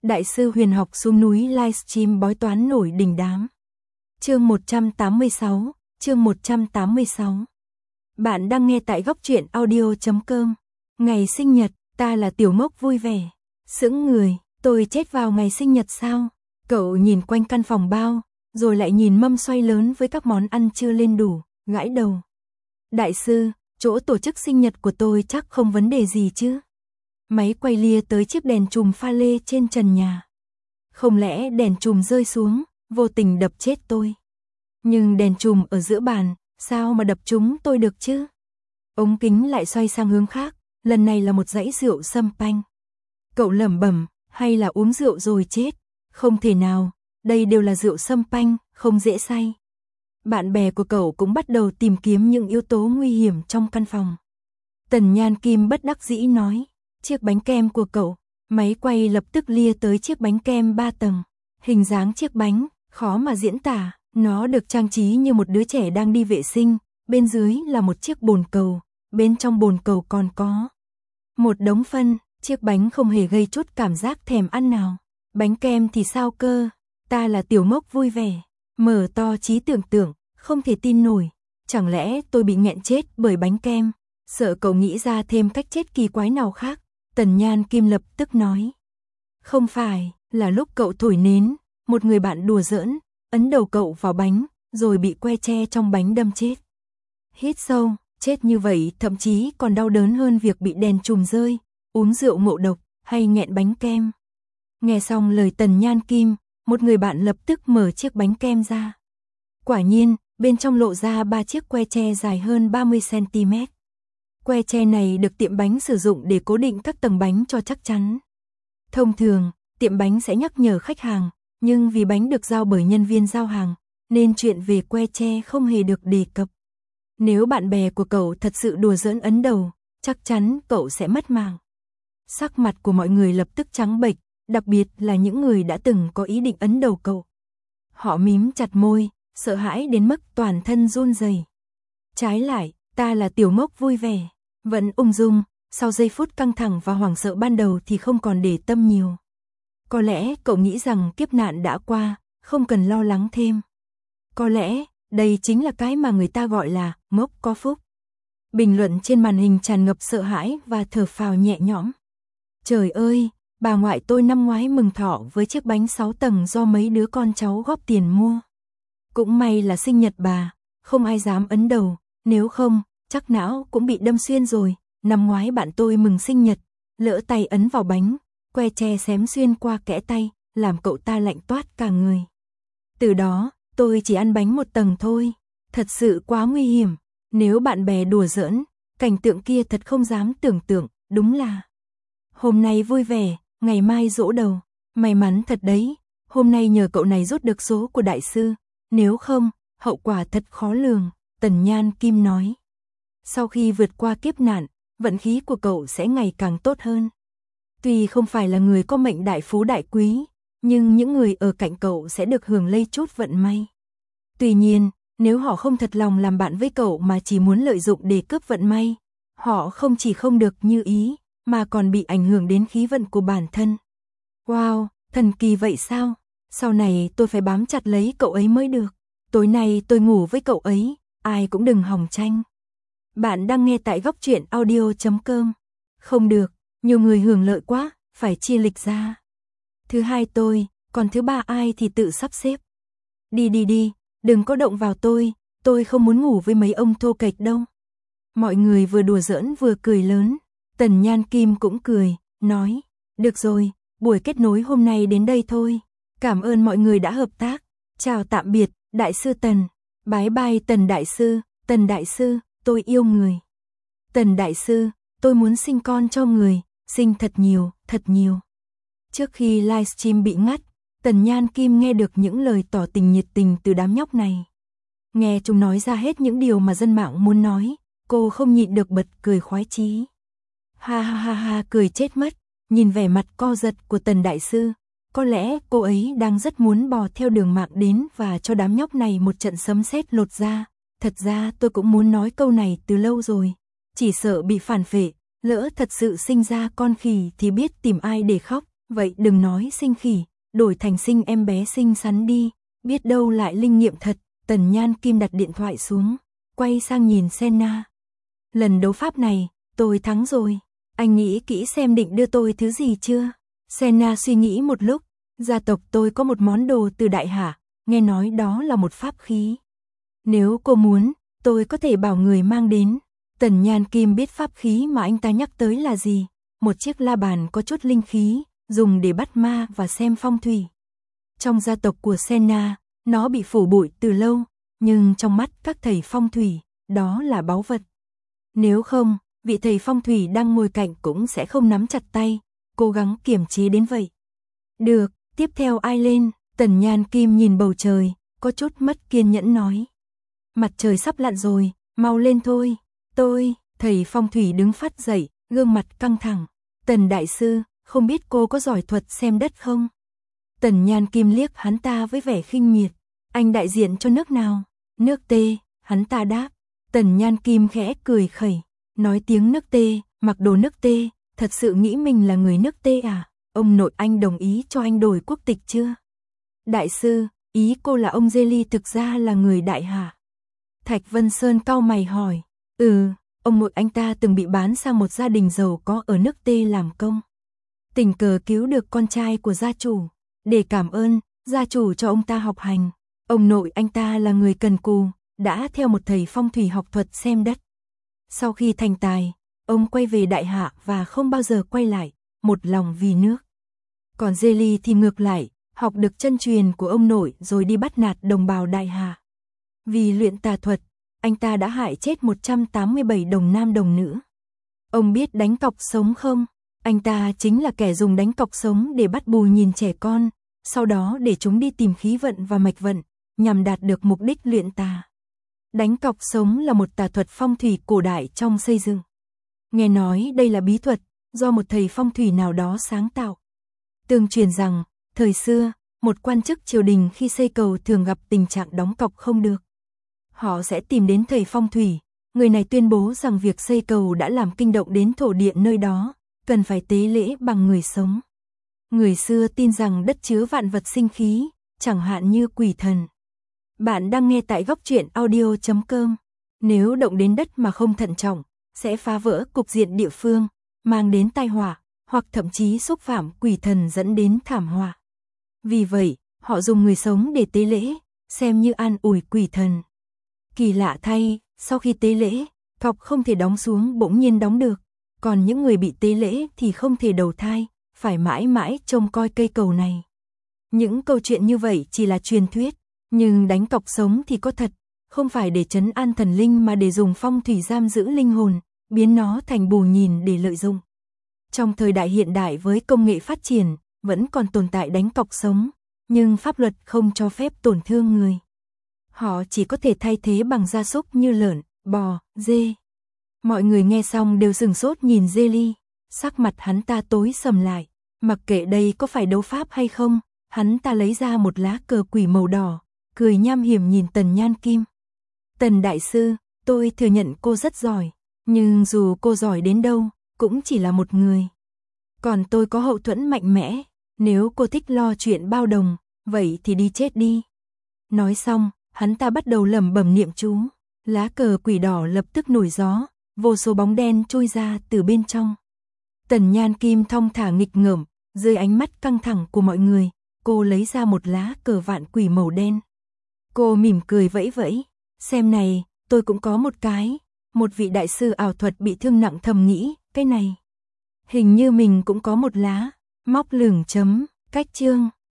Đại sư huyền học xuống núi livestream bói toán nổi đình đám. Chương 186, chương 186. Bạn đang nghe tại góc truyện audio.com. Ngày sinh nhật, ta là Tiểu Mốc vui vẻ. Sững người, tôi chết vào ngày sinh nhật sao? Cậu nhìn quanh căn phòng bao, rồi lại nhìn mâm xoay lớn với các món ăn chưa lên đủ, gãi đầu. Đại sư, chỗ tổ chức sinh nhật của tôi chắc không vấn đề gì chứ? Máy quay lia tới chiếc đèn chùm pha lê trên trần nhà. Không lẽ đèn chùm rơi xuống, vô tình đập chết tôi? Nhưng đèn chùm ở giữa bàn, sao mà đập trúng tôi được chứ? Ống kính lại xoay sang hướng khác, lần này là một dãy rượu sâm panh. Cậu lẩm bẩm, hay là uống rượu rồi chết? Không thể nào, đây đều là rượu sâm panh, không dễ say. Bạn bè của cậu cũng bắt đầu tìm kiếm những yếu tố nguy hiểm trong căn phòng. Tần Nhan Kim bất đắc dĩ nói, chiếc bánh kem của cậu. Máy quay lập tức lia tới chiếc bánh kem 3 tầng. Hình dáng chiếc bánh, khó mà diễn tả, nó được trang trí như một đứa trẻ đang đi vệ sinh, bên dưới là một chiếc bồn cầu, bên trong bồn cầu còn có một đống phân, chiếc bánh không hề gây chút cảm giác thèm ăn nào. Bánh kem thì sao cơ? Ta là Tiểu Mốc vui vẻ, mở to trí tưởng tượng, không thể tin nổi, chẳng lẽ tôi bị nghẹn chết bởi bánh kem? Sợ cậu nghĩ ra thêm cách chết kỳ quái nào khác. Tần Nhan Kim lập tức nói. Không phải, là lúc cậu thổi nến, một người bạn đùa giỡn, ấn đầu cậu vào bánh, rồi bị que tre trong bánh đâm chết. Hít sâu, chết như vậy thậm chí còn đau đớn hơn việc bị đèn chùm rơi, uống rượu ngộ độc, hay nghẹn bánh kem. Nghe xong lời Tần Nhan Kim, một người bạn lập tức mở chiếc bánh kem ra. Quả nhiên, bên trong lộ ra 3 chiếc que tre dài hơn 30cm. Que tre này được tiệm bánh sử dụng để cố định các tầng bánh cho chắc chắn. Thông thường, tiệm bánh sẽ nhắc nhở khách hàng, nhưng vì bánh được giao bởi nhân viên giao hàng, nên chuyện về que tre không hề được đề cập. Nếu bạn bè của cậu thật sự đùa giỡn ấn đầu, chắc chắn cậu sẽ mất mạng. Sắc mặt của mọi người lập tức trắng bệch, đặc biệt là những người đã từng có ý định ấn đầu cậu. Họ mím chặt môi, sợ hãi đến mức toàn thân run rẩy. Trái lại, ta là Tiểu Mốc vui vẻ, vẫn ung dung, sau giây phút căng thẳng và hoảng sợ ban đầu thì không còn để tâm nhiều. Có lẽ cậu nghĩ rằng kiếp nạn đã qua, không cần lo lắng thêm. Có lẽ, đây chính là cái mà người ta gọi là mốc có phúc. Bình luận trên màn hình tràn ngập sợ hãi và thở phào nhẹ nhõm. Trời ơi, bà ngoại tôi năm ngoái mừng thọ với chiếc bánh 6 tầng do mấy đứa con cháu góp tiền mua. Cũng may là sinh nhật bà, không ai dám ấn đầu, nếu không, chắc não cũng bị đâm xuyên rồi. Năm ngoái bạn tôi mừng sinh nhật, lỡ tay ấn vào bánh, que tre xém xuyên qua kẽ tay, làm cậu ta lạnh toát cả người. Từ đó, tôi chỉ ăn bánh 1 tầng thôi, thật sự quá nguy hiểm. Nếu bạn bè đùa giỡn, cảnh tượng kia thật không dám tưởng tượng, đúng là hôm nay vui vẻ, ngày mai giỗ đầu. May mắn thật đấy, hôm nay nhờ cậu này rút được số của đại sư, nếu không, hậu quả thật khó lường, Tần Nhan Kim nói. Sau khi vượt qua kiếp nạn, vận khí của cậu sẽ ngày càng tốt hơn. Tuy không phải là người có mệnh đại phú đại quý, nhưng những người ở cạnh cậu sẽ được hưởng lây chút vận may. Tuy nhiên, nếu họ không thật lòng làm bạn với cậu mà chỉ muốn lợi dụng để cướp vận may, họ không chỉ không được như ý, mà còn bị ảnh hưởng đến khí vận của bản thân. Wow, thần kỳ vậy sao? Sau này tôi phải bám chặt lấy cậu ấy mới được. Tối nay tôi ngủ với cậu ấy, ai cũng đừng hòng tranh. Bạn đang nghe tại góc truyện audio.com. Không được, nhiều người hưởng lợi quá, phải chia lịch ra. Thứ hai tôi, còn thứ ba ai thì tự sắp xếp. Đi, đừng có động vào tôi không muốn ngủ với mấy ông thô kệch đâu. Mọi người vừa đùa giỡn vừa cười lớn. Tần Nhan Kim cũng cười, nói, được rồi, buổi kết nối hôm nay đến đây thôi. Cảm ơn mọi người đã hợp tác. Chào tạm biệt, Đại sư Tần. Bye bye Tần Đại sư, tôi yêu người. Tần Đại sư, tôi muốn sinh con cho người, sinh thật nhiều. Trước khi livestream bị ngắt, Tần Nhan Kim nghe được những lời tỏ tình nhiệt tình từ đám nhóc này. Nghe chúng nói ra hết những điều mà dân mạng muốn nói, cô không nhịn được bật cười khoái chí. Ha, cười chết mất, nhìn vẻ mặt co giật của Tần Đại sư, có lẽ cô ấy đang rất muốn bò theo đường mạng đến và cho đám nhóc này một trận sấm sét lột da. Thật ra tôi cũng muốn nói câu này từ lâu rồi, chỉ sợ bị phản phệ, lỡ thật sự sinh ra con khỉ thì biết tìm ai để khóc, Vậy đừng nói sinh khỉ, đổi thành sinh em bé xinh xắn đi, biết đâu lại linh nghiệm thật. Tần Nhan Kim đặt điện thoại xuống, quay sang nhìn Senna. Lần đấu pháp này, tôi thắng rồi. Anh nghĩ kỹ xem định đưa tôi thứ gì chưa? Senna suy nghĩ một lúc, gia tộc tôi có một món đồ từ Đại Hạ, nghe nói đó là một pháp khí. Nếu cô muốn, tôi có thể bảo người mang đến. Tần Nhan Kim biết pháp khí mà anh ta nhắc tới là gì, một chiếc la bàn có chút linh khí, dùng để bắt ma và xem phong thủy. Trong gia tộc của Senna, nó bị phủ bụi từ lâu, nhưng trong mắt các thầy phong thủy, đó là báu vật. Nếu không, vị thầy phong thủy đang ngồi cạnh cũng sẽ không nắm chặt tay, cố gắng kiềm chế đến vậy. Được, tiếp theo ai lên? Tần Nhan Kim nhìn bầu trời, có chút mất kiên nhẫn nói. Mặt trời sắp lặn rồi, mau lên thôi. Thầy phong thủy đứng phát dậy, gương mặt căng thẳng. Tần đại sư, không biết cô có giỏi thuật xem đất không? Tần Nhan Kim liếc hắn ta với vẻ khinh miệt. Anh đại diện cho nước nào? Nước T, hắn ta đáp. Tần Nhan Kim khẽ cười khẩy, nói tiếng nước T, mặc đồ nước T, thật sự nghĩ mình là người nước T à? Ông nội anh đồng ý cho anh đổi quốc tịch chưa? Đại sư, ý cô là ông Jelly thực ra là người Đại Hạ. Thạch Vân Sơn cau mày hỏi. Ông nội anh ta từng bị bán sang một gia đình giàu có ở nước T làm công. Tình cờ cứu được con trai của gia chủ. Để cảm ơn, gia chủ cho ông ta học hành. Ông nội anh ta là người cần cù, đã theo một thầy phong thủy học thuật xem đất. Sau khi thành tài, ông quay về Đại Hạ và không bao giờ quay lại, một lòng vì nước. Còn Jelly thì ngược lại, học được chân truyền của ông nội rồi đi bắt nạt đồng bào Đại Hạ. Vì luyện tà thuật, anh ta đã hại chết 187 đồng nam đồng nữ. Ông biết đánh cọc sống không? Anh ta chính là kẻ dùng đánh cọc sống để bắt bù nhìn trẻ con, sau đó để chúng đi tìm khí vận và mạch vận, nhằm đạt được mục đích luyện tà. Đánh cọc sống là một tà thuật phong thủy cổ đại trong xây dựng. Nghe nói đây là bí thuật do một thầy phong thủy nào đó sáng tạo. Tương truyền rằng, thời xưa, một quan chức triều đình khi xây cầu thường gặp tình trạng đóng cọc không được. Họ sẽ tìm đến thầy phong thủy, người này tuyên bố rằng việc xây cầu đã làm kinh động đến thổ địa nơi đó, cần phải tế lễ bằng người sống. Người xưa tin rằng đất chứa vạn vật sinh khí, chẳng hạn như quỷ thần. Bạn đang nghe tại góc truyện audio.com. Nếu động đến đất mà không thận trọng, sẽ phá vỡ cục diện địa phương, mang đến tai họa, hoặc thậm chí xúc phạm quỷ thần dẫn đến thảm họa. Vì vậy, họ dùng người sống để tế lễ, xem như an ủi quỷ thần. Kỳ lạ thay, sau khi tế lễ, cọc không thể đóng xuống bỗng nhiên đóng được, còn những người bị tế lễ thì không thể đầu thai, phải mãi mãi trông coi cây cầu này. Những câu chuyện như vậy chỉ là truyền thuyết, nhưng đánh cọc sống thì có thật, không phải để trấn an thần linh mà để dùng phong thủy giam giữ linh hồn, biến nó thành bù nhìn để lợi dụng. Trong thời đại hiện đại với công nghệ phát triển, vẫn còn tồn tại đánh cọc sống, nhưng pháp luật không cho phép tổn thương người. Họ chỉ có thể thay thế bằng gia súc như lợn, bò, dê. Mọi người nghe xong đều sửng sốt nhìn Jelly, sắc mặt hắn ta tối sầm lại, mặc kệ đây có phải đấu pháp hay không, hắn ta lấy ra một lá cờ quỷ màu đỏ, cười nham hiểm nhìn Tần Nhan Kim. Tần đại sư, tôi thừa nhận cô rất giỏi, nhưng dù cô giỏi đến đâu, cũng chỉ là một người. Còn tôi có hậu thuẫn mạnh mẽ, nếu cô thích lo chuyện bao đồng, vậy thì đi chết đi. Nói xong, hắn ta bắt đầu lẩm bẩm niệm chú, lá cờ quỷ đỏ lập tức nổi gió, vô số bóng đen trôi ra từ bên trong. Tần Nhan Kim thong thả nghịch ngợm, dưới ánh mắt căng thẳng của mọi người, cô lấy ra một lá cờ vạn quỷ màu đen. Cô mỉm cười vẫy vẫy, xem này, tôi cũng có một cái. Một vị đại sư ảo thuật bị thương nặng thầm nghĩ, cái này. Hình như mình cũng có một lá, móc lửng chấm, cách chương.